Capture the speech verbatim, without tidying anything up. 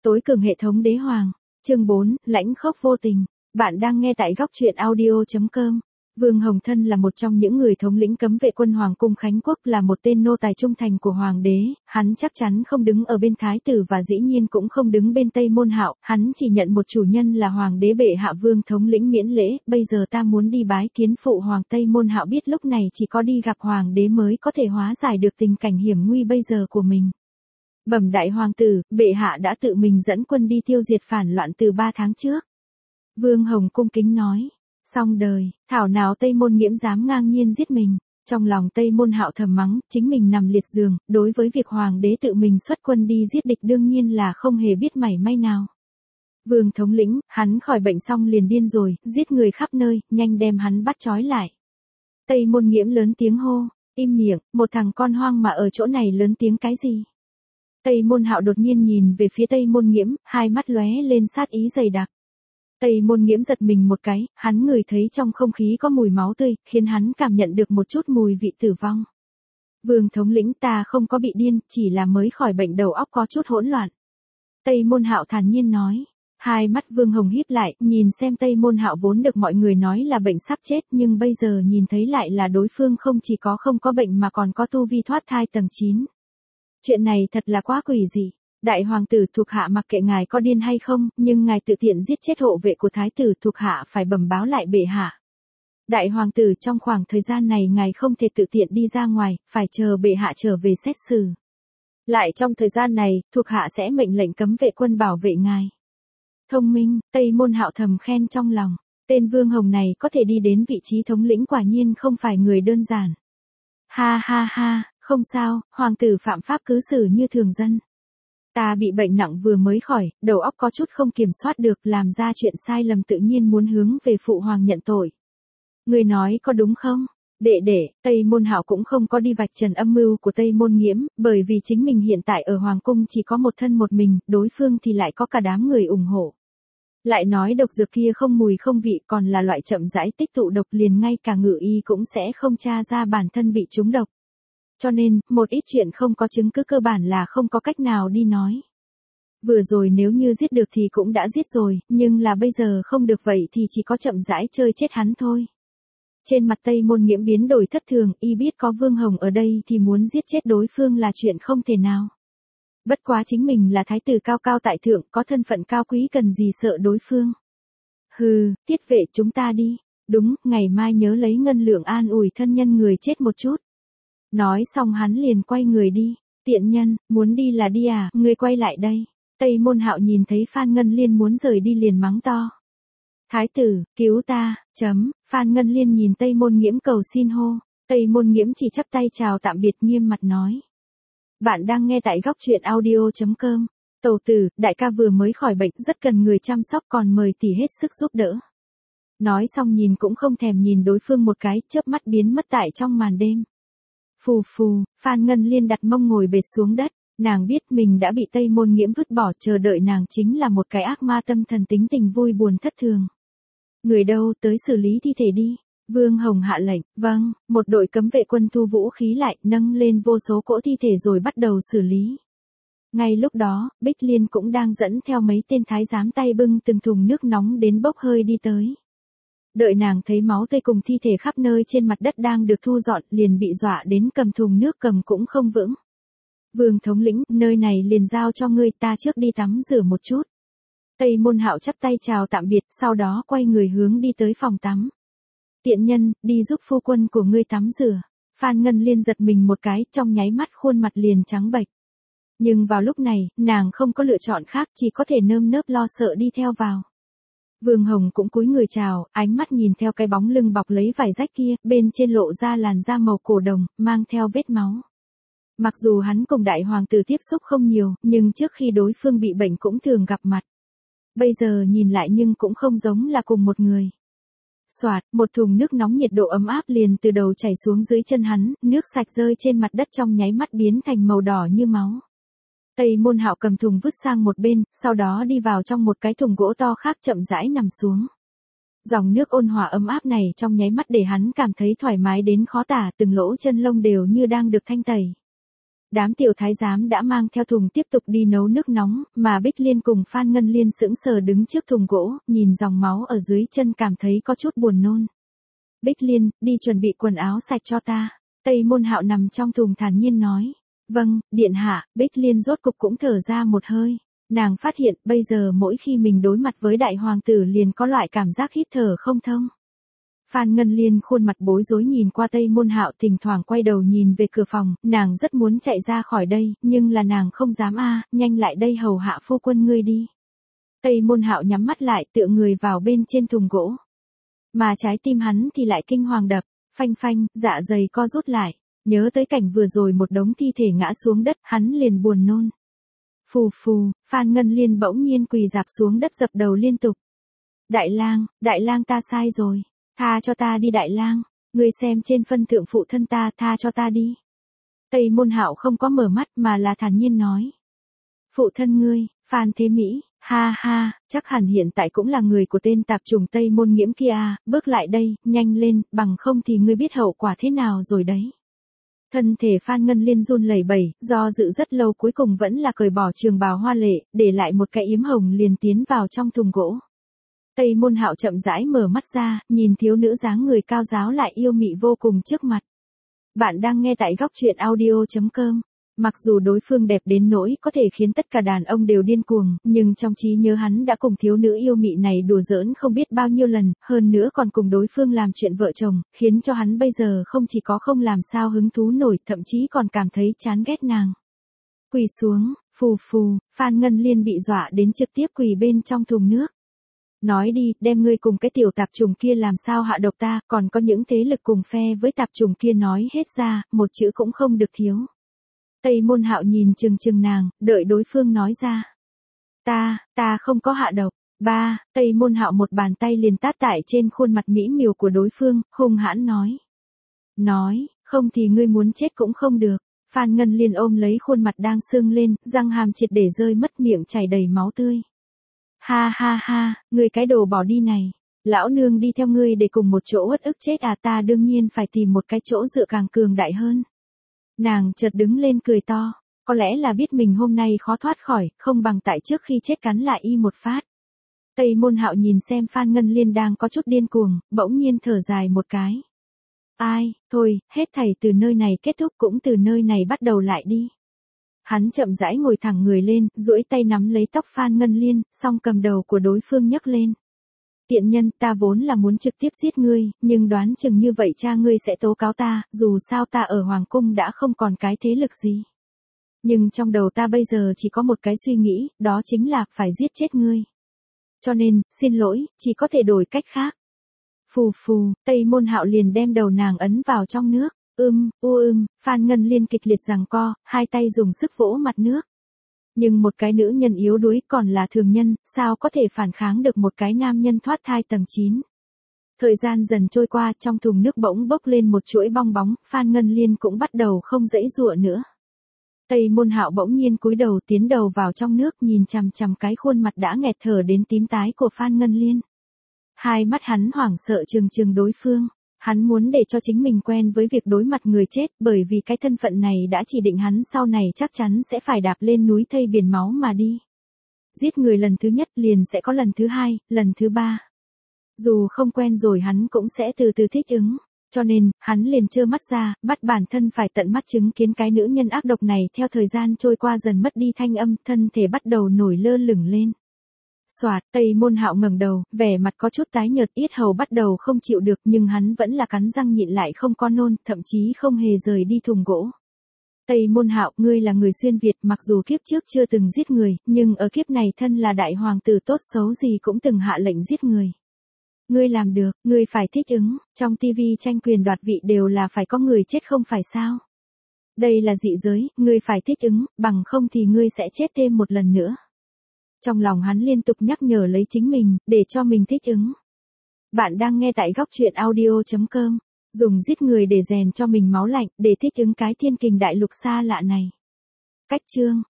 Tối cường hệ thống đế hoàng, chương bốn, lãnh khốc vô tình. Bạn đang nghe tại góc truyện audio.com. Vương Hồng Thân là một trong những người thống lĩnh cấm vệ quân Hoàng cung Khánh Quốc, là một tên nô tài trung thành của Hoàng đế, hắn chắc chắn không đứng ở bên Thái tử và dĩ nhiên cũng không đứng bên Tây Môn Hạo, hắn chỉ nhận một chủ nhân là Hoàng đế bệ hạ. Vương thống lĩnh miễn lễ, bây giờ ta muốn đi bái kiến phụ hoàng. Tây Môn Hạo biết lúc này chỉ có đi gặp Hoàng đế mới có thể hóa giải được tình cảnh hiểm nguy bây giờ của mình. Bẩm đại hoàng tử, bệ hạ đã tự mình dẫn quân đi tiêu diệt phản loạn từ ba tháng trước. Vương Hồng cung kính nói. Xong đời, thảo nào Tây Môn Nghiễm dám ngang nhiên giết mình. Trong lòng Tây Môn Hạo thầm mắng, chính mình nằm liệt giường, đối với việc hoàng đế tự mình xuất quân đi giết địch đương nhiên là không hề biết mảy may nào. Vương thống lĩnh, hắn khỏi bệnh xong liền điên rồi, giết người khắp nơi, nhanh đem hắn bắt trói lại. Tây Môn Nghiễm lớn tiếng hô, im miệng, một thằng con hoang mà ở chỗ này lớn tiếng cái gì? Tây Môn Hạo đột nhiên nhìn về phía Tây Môn Nghiễm, hai mắt lóe lên sát ý dày đặc. Tây Môn Nghiễm giật mình một cái, hắn ngửi thấy trong không khí có mùi máu tươi, khiến hắn cảm nhận được một chút mùi vị tử vong. Vương thống lĩnh, ta không có bị điên, chỉ là mới khỏi bệnh đầu óc có chút hỗn loạn. Tây Môn Hạo thản nhiên nói. Hai mắt Vương Hồng híp lại, nhìn xem Tây Môn Hạo vốn được mọi người nói là bệnh sắp chết, nhưng bây giờ nhìn thấy lại là đối phương không chỉ có không có bệnh mà còn có tu vi thoát thai tầng chín. Chuyện này thật là quá quỷ dị. Đại hoàng tử, thuộc hạ mặc kệ ngài có điên hay không, nhưng ngài tự tiện giết chết hộ vệ của thái tử, thuộc hạ phải bẩm báo lại bệ hạ. Đại hoàng tử, trong khoảng thời gian này ngài không thể tự tiện đi ra ngoài, phải chờ bệ hạ trở về xét xử. Lại trong thời gian này, thuộc hạ sẽ mệnh lệnh cấm vệ quân bảo vệ ngài. Thông minh, Tây Môn Hạo thầm khen trong lòng. Tên Vương Hồng này có thể đi đến vị trí thống lĩnh quả nhiên không phải người đơn giản. Ha ha ha, không sao, hoàng tử phạm pháp cứ xử như thường dân. Ta bị bệnh nặng vừa mới khỏi, đầu óc có chút không kiểm soát được, làm ra chuyện sai lầm tự nhiên muốn hướng về phụ hoàng nhận tội. Người nói có đúng không? Đệ đệ, Tây Môn Hạo cũng không có đi vạch trần âm mưu của Tây Môn Nghiễm, bởi vì chính mình hiện tại ở hoàng cung chỉ có một thân một mình, đối phương thì lại có cả đám người ủng hộ. Lại nói độc dược kia không mùi không vị, còn là loại chậm rãi tích tụ độc, liền ngay cả ngự y cũng sẽ không tra ra bản thân bị trúng độc. Cho nên, một ít chuyện không có chứng cứ cơ bản là không có cách nào đi nói. Vừa rồi nếu như giết được thì cũng đã giết rồi, nhưng là bây giờ không được vậy thì chỉ có chậm rãi chơi chết hắn thôi. Trên mặt Tây Môn Nghiễm biến đổi thất thường, y biết có Vương Hồng ở đây thì muốn giết chết đối phương là chuyện không thể nào. Bất quá chính mình là thái tử cao cao tại thượng, có thân phận cao quý, cần gì sợ đối phương. Hừ, tiết vệ, chúng ta đi. Đúng, ngày mai nhớ lấy ngân lượng an ủi thân nhân người chết một chút. Nói xong hắn liền quay người đi. Tiện nhân, muốn đi là đi à, ngươi quay lại đây. Tây Môn Hạo nhìn thấy Phan Ngân Liên muốn rời đi liền mắng to. Thái tử, cứu ta, chấm, Phan Ngân Liên nhìn Tây Môn Nghiễm cầu xin hô. Tây Môn Nghiễm chỉ chắp tay chào tạm biệt, nghiêm mặt nói. Bạn đang nghe tại góc truyện audio.com. Tẩu tử, đại ca vừa mới khỏi bệnh, rất cần người chăm sóc, còn mời tỷ hết sức giúp đỡ. Nói xong nhìn cũng không thèm nhìn đối phương một cái, chớp mắt biến mất tại trong màn đêm. Phù phù, Phan Ngân Liên đặt mông ngồi bệt xuống đất, nàng biết mình đã bị Tây Môn Nghiễm vứt bỏ, chờ đợi nàng chính là một cái ác ma tâm thần, tính tình vui buồn thất thường. Người đâu, tới xử lý thi thể đi. Vương Hồng hạ lệnh. Vâng, một đội cấm vệ quân thu vũ khí lại, nâng lên vô số cỗ thi thể rồi bắt đầu xử lý. Ngay lúc đó, Bích Liên cũng đang dẫn theo mấy tên thái giám tay bưng từng thùng nước nóng đến bốc hơi đi tới. Đợi nàng thấy máu tươi cùng thi thể khắp nơi trên mặt đất đang được thu dọn, liền bị dọa đến cầm thùng nước cầm cũng không vững. Vương thống lĩnh, nơi này liền giao cho ngươi, ta trước đi tắm rửa một chút. Tây Môn Hạo chắp tay chào tạm biệt, sau đó quay người hướng đi tới phòng tắm. Tiện nhân, đi giúp phu quân của ngươi tắm rửa. Phan Ngân Liên giật mình một cái, trong nháy mắt khuôn mặt liền trắng bệch. Nhưng vào lúc này, nàng không có lựa chọn khác, chỉ có thể nơm nớp lo sợ đi theo vào. Vương Hồng cũng cúi người chào, ánh mắt nhìn theo cái bóng lưng bọc lấy vải rách kia, bên trên lộ ra làn da màu cổ đồng, mang theo vết máu. Mặc dù hắn cùng đại hoàng tử tiếp xúc không nhiều, nhưng trước khi đối phương bị bệnh cũng thường gặp mặt. Bây giờ nhìn lại nhưng cũng không giống là cùng một người. Soạt, một thùng nước nóng nhiệt độ ấm áp liền từ đầu chảy xuống dưới chân hắn, nước sạch rơi trên mặt đất trong nháy mắt biến thành màu đỏ như máu. Tây Môn Hạo cầm thùng vứt sang một bên, sau đó đi vào trong một cái thùng gỗ to khác chậm rãi nằm xuống. Dòng nước ôn hòa ấm áp này trong nháy mắt để hắn cảm thấy thoải mái đến khó tả, từng lỗ chân lông đều như đang được thanh tẩy. Đám tiểu thái giám đã mang theo thùng tiếp tục đi nấu nước nóng, mà Bích Liên cùng Phan Ngân Liên sững sờ đứng trước thùng gỗ, nhìn dòng máu ở dưới chân cảm thấy có chút buồn nôn. Bích Liên, đi chuẩn bị quần áo sạch cho ta. Tây Môn Hạo nằm trong thùng thản nhiên nói. Vâng, điện hạ. Bích Liên rốt cục cũng thở ra một hơi. Nàng phát hiện bây giờ mỗi khi mình đối mặt với đại hoàng tử liền có loại cảm giác hít thở không thông. Phan Ngân Liên khuôn mặt bối rối nhìn qua Tây Môn Hạo, thỉnh thoảng quay đầu nhìn về cửa phòng, nàng rất muốn chạy ra khỏi đây, nhưng là nàng không dám a, nhanh lại đây hầu hạ phu quân ngươi đi. Tây Môn Hạo nhắm mắt lại tựa người vào bên trên thùng gỗ. Mà trái tim hắn thì lại kinh hoàng đập, phanh phanh, dạ dày co rút lại, nhớ tới cảnh vừa rồi một đống thi thể ngã xuống đất, hắn liền buồn nôn. Phù phù, Phan Ngân Liên bỗng nhiên quỳ rạp xuống đất dập đầu liên tục. Đại lang, đại lang ta sai rồi. Tha cho ta đi đại lang, ngươi xem trên phân thượng phụ thân ta, tha cho ta đi. Tây Môn Hạo không có mở mắt mà là thản nhiên nói. Phụ thân ngươi, Phan Thế Mỹ, ha ha, chắc hẳn hiện tại cũng là người của tên tạp chủng Tây Môn Nghiễm kia, bước lại đây, nhanh lên, bằng không thì ngươi biết hậu quả thế nào rồi đấy. Thân thể Phan Ngân Liên run lẩy bẩy, do dự rất lâu cuối cùng vẫn là cởi bỏ trường bào hoa lệ, để lại một cái yếm hồng liền tiến vào trong thùng gỗ. Tây Môn Hạo chậm rãi mở mắt ra, nhìn thiếu nữ dáng người cao giáo lại yêu mị vô cùng trước mặt. Bạn đang nghe tại góc truyện audio chấm com. Mặc dù đối phương đẹp đến nỗi có thể khiến tất cả đàn ông đều điên cuồng, nhưng trong trí nhớ hắn đã cùng thiếu nữ yêu mị này đùa giỡn không biết bao nhiêu lần, hơn nữa còn cùng đối phương làm chuyện vợ chồng, khiến cho hắn bây giờ không chỉ có không làm sao hứng thú nổi, thậm chí còn cảm thấy chán ghét nàng. Quỳ xuống, phù phù, Phan Ngân Liên bị dọa đến trực tiếp quỳ bên trong thùng nước. Nói đi, đem ngươi cùng cái tiểu tạp trùng kia làm sao hạ độc ta, còn có những thế lực cùng phe với tạp trùng kia nói hết ra, một chữ cũng không được thiếu. Tây Môn Hạo nhìn chừng chừng nàng, đợi đối phương nói ra. Ta, ta không có hạ độc. Ba, Tây Môn Hạo một bàn tay liền tát tại trên khuôn mặt mỹ miều của đối phương, hung hãn nói. Nói, không thì ngươi muốn chết cũng không được. Phan Ngân Liên ôm lấy khuôn mặt đang sưng lên, răng hàm triệt để rơi mất, miệng chảy đầy máu tươi. Ha ha ha, ngươi cái đồ bỏ đi này. Lão nương đi theo ngươi để cùng một chỗ uất ức chết à, ta đương nhiên phải tìm một cái chỗ dựa càng cường đại hơn. Nàng chợt đứng lên cười to, có lẽ là biết mình hôm nay khó thoát khỏi, không bằng tại trước khi chết cắn lại y một phát. Tây Môn Hạo nhìn xem Phan Ngân Liên đang có chút điên cuồng, bỗng nhiên thở dài một cái. Ai, thôi, hết thảy từ nơi này kết thúc cũng từ nơi này bắt đầu lại đi. Hắn chậm rãi ngồi thẳng người lên, duỗi tay nắm lấy tóc Phan Ngân Liên, song cầm đầu của đối phương nhấc lên. Tiện nhân, ta vốn là muốn trực tiếp giết ngươi, nhưng đoán chừng như vậy cha ngươi sẽ tố cáo ta, dù sao ta ở Hoàng Cung đã không còn cái thế lực gì. Nhưng trong đầu ta bây giờ chỉ có một cái suy nghĩ, đó chính là, phải giết chết ngươi. Cho nên, xin lỗi, chỉ có thể đổi cách khác. Phù phù, Tây Môn Hạo liền đem đầu nàng ấn vào trong nước. Ưm, u ưm, Phan Ngân Liên kịch liệt giằng co, hai tay dùng sức vỗ mặt nước. Nhưng một cái nữ nhân yếu đuối còn là thường nhân, sao có thể phản kháng được một cái nam nhân thoát thai tầng chín. Thời gian dần trôi qua, trong thùng nước bỗng bốc lên một chuỗi bong bóng, Phan Ngân Liên cũng bắt đầu không dãy dụa nữa. Tây Môn Hạo bỗng nhiên cúi đầu tiến đầu vào trong nước, nhìn chằm chằm cái khuôn mặt đã nghẹt thở đến tím tái của Phan Ngân Liên. Hai mắt hắn hoảng sợ trừng trừng đối phương. Hắn muốn để cho chính mình quen với việc đối mặt người chết, bởi vì cái thân phận này đã chỉ định hắn sau này chắc chắn sẽ phải đạp lên núi thây biển máu mà đi. Giết người lần thứ nhất liền sẽ có lần thứ hai, lần thứ ba. Dù không quen rồi hắn cũng sẽ từ từ thích ứng. Cho nên, hắn liền trơ mắt ra, bắt bản thân phải tận mắt chứng kiến cái nữ nhân ác độc này theo thời gian trôi qua dần mất đi thanh âm, thân thể bắt đầu nổi lơ lửng lên. Soạt, Tây Môn Hạo ngẩng đầu, vẻ mặt có chút tái nhợt, yết hầu bắt đầu không chịu được, nhưng hắn vẫn là cắn răng nhịn lại không có nôn, thậm chí không hề rời đi thùng gỗ. Tây Môn Hạo, ngươi là người xuyên Việt, mặc dù kiếp trước chưa từng giết người, nhưng ở kiếp này thân là đại hoàng tử tốt xấu gì cũng từng hạ lệnh giết người. Ngươi làm được, ngươi phải thích ứng, trong tivi tranh quyền đoạt vị đều là phải có người chết không phải sao? Đây là dị giới, ngươi phải thích ứng, bằng không thì ngươi sẽ chết thêm một lần nữa. Trong lòng hắn liên tục nhắc nhở lấy chính mình, để cho mình thích ứng. Bạn đang nghe tại góc truyện audio chấm com, dùng giết người để rèn cho mình máu lạnh, để thích ứng cái thiên kình đại lục xa lạ này. Cách chương